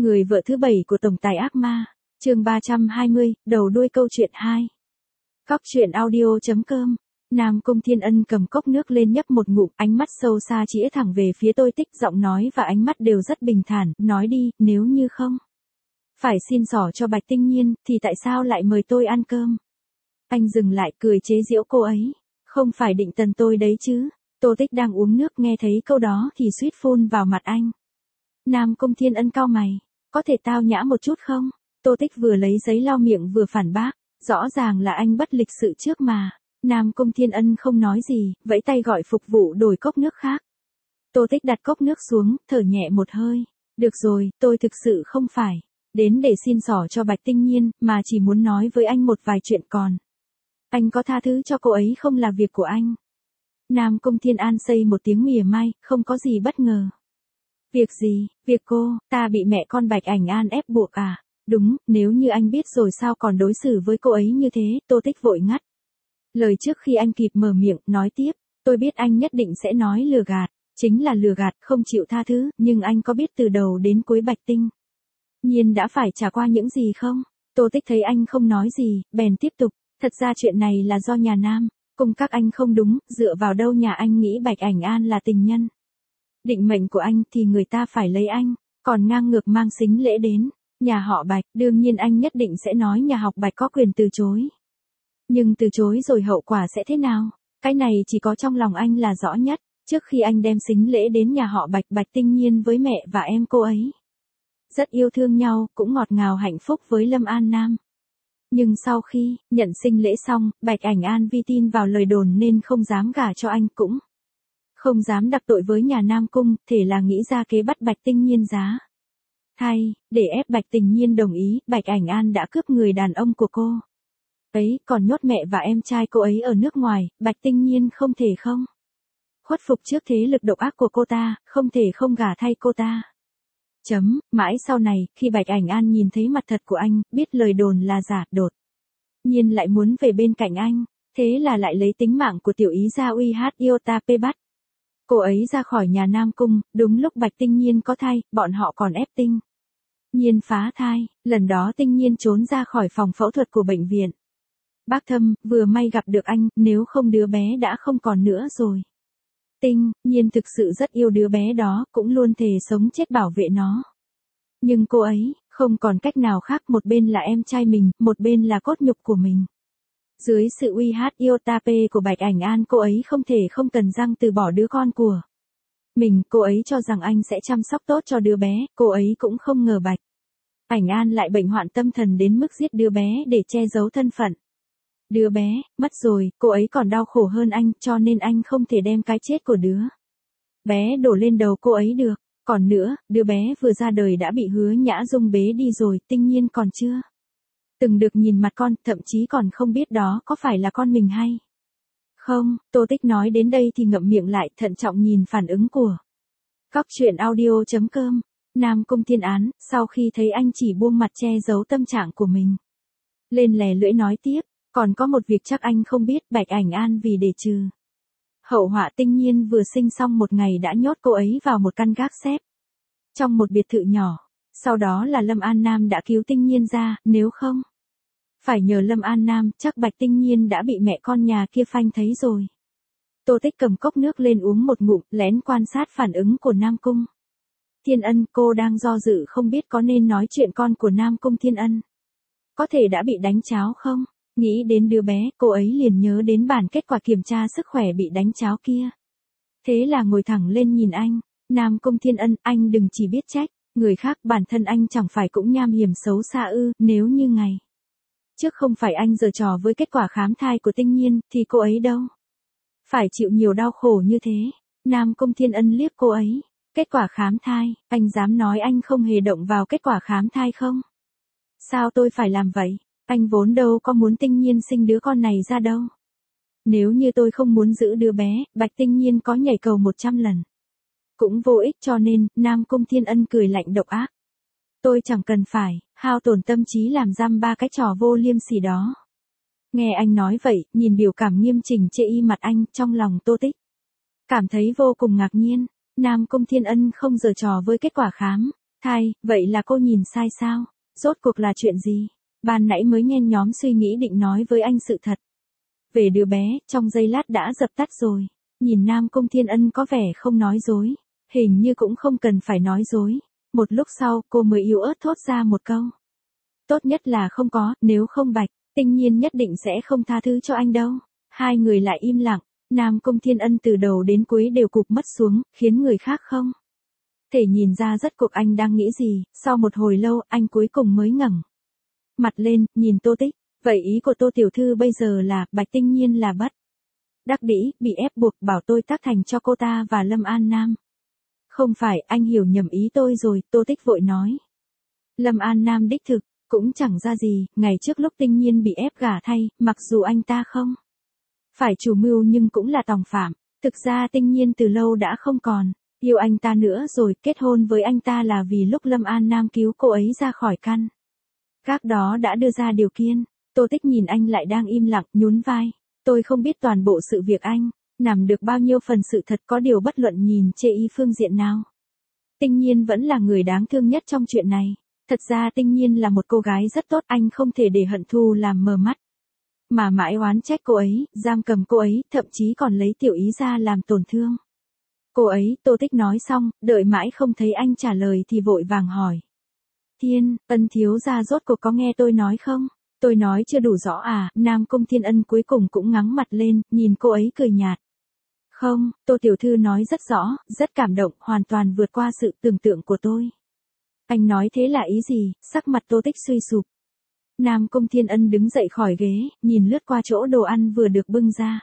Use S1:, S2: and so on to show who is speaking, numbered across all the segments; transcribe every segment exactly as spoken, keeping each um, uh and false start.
S1: Người vợ thứ bảy của tổng tài ác ma, chương ba trăm hai mươi, đầu đuôi câu chuyện hai. Cóc truyện audio chấm com. Nam Cung Thiên Ân cầm cốc nước lên nhấp một ngụm, ánh mắt sâu xa chĩa thẳng về phía Tôi Tích, giọng nói và ánh mắt đều rất bình thản, nói đi, nếu như không phải xin xỏ cho Bạch Tinh Nhiên, thì tại sao lại mời tôi ăn cơm? Anh dừng lại, cười chế giễu cô ấy, không phải định tần tôi đấy chứ? Tô Tích đang uống nước nghe thấy câu đó thì suýt phun vào mặt anh. Nam Cung Thiên Ân cau mày, có thể tao nhã một chút không? Tô Tích vừa lấy giấy lau miệng vừa phản bác, rõ ràng là anh bất lịch sự trước mà. Nam Cung Thiên Ân không nói gì, vẫy tay gọi phục vụ đổi cốc nước khác. Tô Tích đặt cốc nước xuống, thở nhẹ một hơi. Được rồi, tôi thực sự không phải đến để xin xỏ cho Bạch Tinh Nhiên, mà chỉ muốn nói với anh một vài chuyện còn. Anh có tha thứ cho cô ấy không là việc của anh. Nam Cung Thiên An xây một tiếng mỉa mai, không có gì bất ngờ. Việc gì, việc cô, ta bị mẹ con Bạch Ảnh An ép buộc à? Đúng, nếu như anh biết rồi sao còn đối xử với cô ấy như thế? Tô Tích vội ngắt lời trước khi anh kịp mở miệng, nói tiếp, tôi biết anh nhất định sẽ nói lừa gạt, chính là lừa gạt, không chịu tha thứ, nhưng anh có biết từ đầu đến cuối Bạch Tinh Nhiên đã phải trả qua những gì không? Tô Tích thấy anh không nói gì, bèn tiếp tục, thật ra chuyện này là do nhà Nam Cung các anh không đúng, dựa vào đâu nhà anh nghĩ Bạch Ảnh An là tình nhân? Định mệnh của anh thì người ta phải lấy anh, còn ngang ngược mang sính lễ đến nhà họ Bạch, đương nhiên anh nhất định sẽ nói nhà học Bạch có quyền từ chối. Nhưng từ chối rồi hậu quả sẽ thế nào? Cái này chỉ có trong lòng anh là rõ nhất. Trước khi anh đem sính lễ đến nhà họ Bạch, Bạch Tinh Nhiên với mẹ và em cô ấy rất yêu thương nhau, cũng ngọt ngào hạnh phúc với Lâm An Nam. Nhưng sau khi nhận sinh lễ xong, Bạch Ảnh An vi tin vào lời đồn nên không dám gả cho anh, cũng không dám đắc tội với nhà Nam Cung, thể là nghĩ ra kế bắt Bạch Tinh Nhiên giá thay, để ép Bạch Tinh Nhiên đồng ý. Bạch Ảnh An đã cướp người đàn ông của cô ấy, còn nhốt mẹ và em trai cô ấy ở nước ngoài. Bạch Tinh Nhiên không thể không khuất phục trước thế lực độc ác của cô ta, không thể không gả thay cô ta. Chấm, mãi sau này, khi Bạch Ảnh An nhìn thấy mặt thật của anh, biết lời đồn là giả, đột nhiên lại muốn về bên cạnh anh, thế là lại lấy tính mạng của tiểu ý gia uy hát Iotap bắt cô ấy ra khỏi nhà Nam Cung. Đúng lúc Bạch Tinh Nhiên có thai, bọn họ còn ép Tinh Nhiên phá thai. Lần đó Tinh Nhiên trốn ra khỏi phòng phẫu thuật của bệnh viện Bác Thâm, vừa may gặp được anh, nếu không đứa bé đã không còn nữa rồi. Tinh Nhiên thực sự rất yêu đứa bé đó, cũng luôn thề sống chết bảo vệ nó. Nhưng cô ấy không còn cách nào khác, một bên là em trai mình, một bên là cốt nhục của mình. Dưới sự uy hát Iotap của Bạch Ảnh An, cô ấy không thể không tần răng từ bỏ đứa con của mình. Cô ấy cho rằng anh sẽ chăm sóc tốt cho đứa bé, cô ấy cũng không ngờ Bạch Ảnh An lại bệnh hoạn tâm thần đến mức giết đứa bé để che giấu thân phận. Đứa bé mất rồi, cô ấy còn đau khổ hơn anh, cho nên anh không thể đem cái chết của đứa bé đổ lên đầu cô ấy được. Còn nữa, đứa bé vừa ra đời đã bị Hứa Nhã Dung bế đi rồi, Tinh Nhiên còn chưa từng được nhìn mặt con, thậm chí còn không biết đó có phải là con mình hay không. Tô Tích nói đến đây thì ngậm miệng lại, thận trọng nhìn phản ứng của cóc truyện audio chấm com. Nam Cung Thiên Án, sau khi thấy anh chỉ buông mặt che giấu tâm trạng của mình, lên lè lưỡi nói tiếp, còn có một việc chắc anh không biết, Bạch Ảnh An vì để trừ hậu họa Tinh Nhiên vừa sinh xong một ngày đã nhốt cô ấy vào một căn gác xép trong một biệt thự nhỏ. Sau đó là Lâm An Nam đã cứu Tinh Nhiên ra, nếu không phải nhờ Lâm An Nam, chắc Bạch Tinh Nhiên đã bị mẹ con nhà kia phanh thấy rồi. Tô Tích cầm cốc nước lên uống một ngụm, lén quan sát phản ứng của Nam Cung Thiên Ân. Cô đang do dự không biết có nên nói chuyện con của Nam Cung Thiên Ân có thể đã bị đánh cháo không. Nghĩ đến đứa bé, cô ấy liền nhớ đến bản kết quả kiểm tra sức khỏe bị đánh cháo kia. Thế là ngồi thẳng lên nhìn anh. Nam Cung Thiên Ân, anh đừng chỉ biết trách người khác, bản thân anh chẳng phải cũng nham hiểm xấu xa ư? Nếu như ngày trước không phải anh giở trò với kết quả khám thai của Tinh Nhiên, thì cô ấy đâu phải chịu nhiều đau khổ như thế. Nam Cung Thiên Ân liếc cô ấy. Kết quả khám thai, anh dám nói anh không hề động vào kết quả khám thai không? Sao tôi phải làm vậy? Anh vốn đâu có muốn Tinh Nhiên sinh đứa con này ra đâu. Nếu như tôi không muốn giữ đứa bé, Bạch Tinh Nhiên có nhảy cầu một trăm lần cũng vô ích, cho nên. Nam Cung Thiên Ân cười lạnh độc ác. Tôi chẳng cần phải hao tổn tâm trí làm giam ba cái trò vô liêm sỉ đó. Nghe anh nói vậy, nhìn biểu cảm nghiêm chỉnh chê y mặt anh, trong lòng Tô Tích cảm thấy vô cùng ngạc nhiên. Nam Cung Thiên Ân không giở trò với kết quả khám Thai, vậy là cô nhìn sai sao? Rốt cuộc là chuyện gì? Ban nãy mới nhen nhóm suy nghĩ định nói với anh sự thật. Về đứa bé, trong giây lát đã dập tắt rồi. Nhìn Nam Cung Thiên Ân có vẻ không nói dối. Hình như cũng không cần phải nói dối. Một lúc sau, cô mới yếu ớt thốt ra một câu. Tốt nhất là không có, nếu không Bạch, Tinh Nhiên nhất định sẽ không tha thứ cho anh đâu. Hai người lại im lặng. Nam Cung Thiên Ân từ đầu đến cuối đều cụp mắt xuống, khiến người khác không thể nhìn ra rất cuộc anh đang nghĩ gì. Sau một hồi lâu, anh cuối cùng mới ngẩng mặt lên, nhìn Tô Tích. Vậy ý của Tô tiểu thư bây giờ là, Bạch Tinh Nhiên là bất đắc dĩ, bị ép buộc bảo tôi tác thành cho cô ta và Lâm An Nam. Không phải, anh hiểu nhầm ý tôi rồi, Tô Tích vội nói. Lâm An Nam đích thực, cũng chẳng ra gì, ngày trước lúc Tinh Nhiên bị ép gả thay, mặc dù anh ta không phải chủ mưu nhưng cũng là tòng phạm. Thực ra Tinh Nhiên từ lâu đã không còn yêu anh ta nữa rồi, kết hôn với anh ta là vì lúc Lâm An Nam cứu cô ấy ra khỏi căn các đó đã đưa ra điều kiện. Tô Tích nhìn anh lại đang im lặng, nhún vai. Tôi không biết toàn bộ sự việc anh nằm được bao nhiêu phần sự thật, có điều bất luận nhìn chê y phương diện nào. Tinh Nhiên vẫn là người đáng thương nhất trong chuyện này. Thật ra Tinh Nhiên là một cô gái rất tốt, anh không thể để Hận Thu làm mờ mắt. Mà mãi oán trách cô ấy, giam cầm cô ấy, thậm chí còn lấy tiểu ý ra làm tổn thương cô ấy. Tô Tích nói xong, đợi mãi không thấy anh trả lời thì vội vàng hỏi. Thiên, Ân thiếu gia rốt cuộc có nghe tôi nói không? Tôi nói chưa đủ rõ à? Nam Cung Thiên Ân cuối cùng cũng ngắng mặt lên, nhìn cô ấy cười nhạt. Không, Tô tiểu thư nói rất rõ, rất cảm động, hoàn toàn vượt qua sự tưởng tượng của tôi. Anh nói thế là ý gì? Sắc mặt Tô Tích suy sụp. Nam Cung Thiên Ân đứng dậy khỏi ghế, nhìn lướt qua chỗ đồ ăn vừa được bưng ra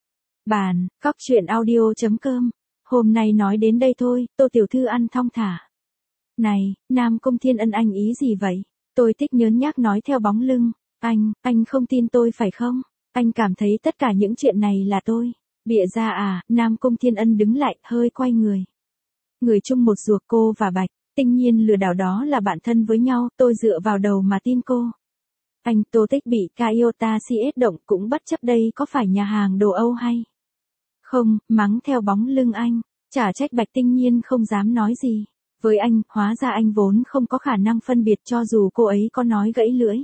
S1: bàn. Cóc truyện audio chấm com. Hôm nay nói đến đây thôi, Tô tiểu thư ăn thong thả. Này, Nam Cung Thiên Ân, anh ý gì vậy? Tôi thích nhớn nhác nói theo bóng lưng. Anh, anh không tin tôi phải không? Anh cảm thấy tất cả những chuyện này là tôi bịa ra à? Nam Cung Thiên Ân đứng lại, hơi quay người. Người chung một ruột, cô và Bạch Tinh Nhiên lừa đảo đó là bạn thân với nhau, tôi dựa vào đầu mà tin cô. Anh, Tô Tích bị Toyota xê ét động cũng bất chấp, đây có phải nhà hàng đồ Âu hay không? Mắng theo bóng lưng anh. Chả trách Bạch Tinh Nhiên không dám nói gì với anh, hóa ra anh vốn không có khả năng phân biệt, cho dù cô ấy có nói gãy lưỡi.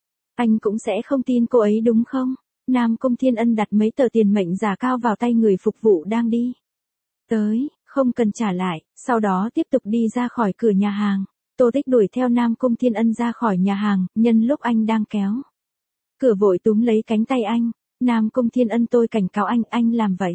S1: Anh cũng sẽ không tin cô ấy đúng không? Nam Cung Thiên Ân đặt mấy tờ tiền mệnh giả cao vào tay người phục vụ đang đi tới, không cần trả lại, sau đó tiếp tục đi ra khỏi cửa nhà hàng. Tô Tích đuổi theo Nam Cung Thiên Ân ra khỏi nhà hàng, nhân lúc anh đang kéo cửa vội túm lấy cánh tay anh. Nam Cung Thiên Ân, tôi cảnh cáo anh, anh làm vậy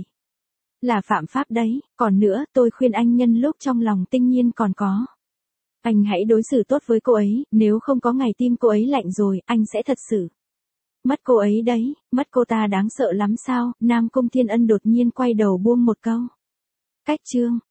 S1: là phạm pháp đấy, còn nữa, tôi khuyên anh nhân lúc trong lòng Tinh Nhiên còn có anh hãy đối xử tốt với cô ấy, nếu không có ngày tim cô ấy lạnh rồi, anh sẽ thật sự mất cô ấy đấy. Mất cô ta đáng sợ lắm sao? Nam Cung Thiên Ân đột nhiên quay đầu buông một câu. Cách chương.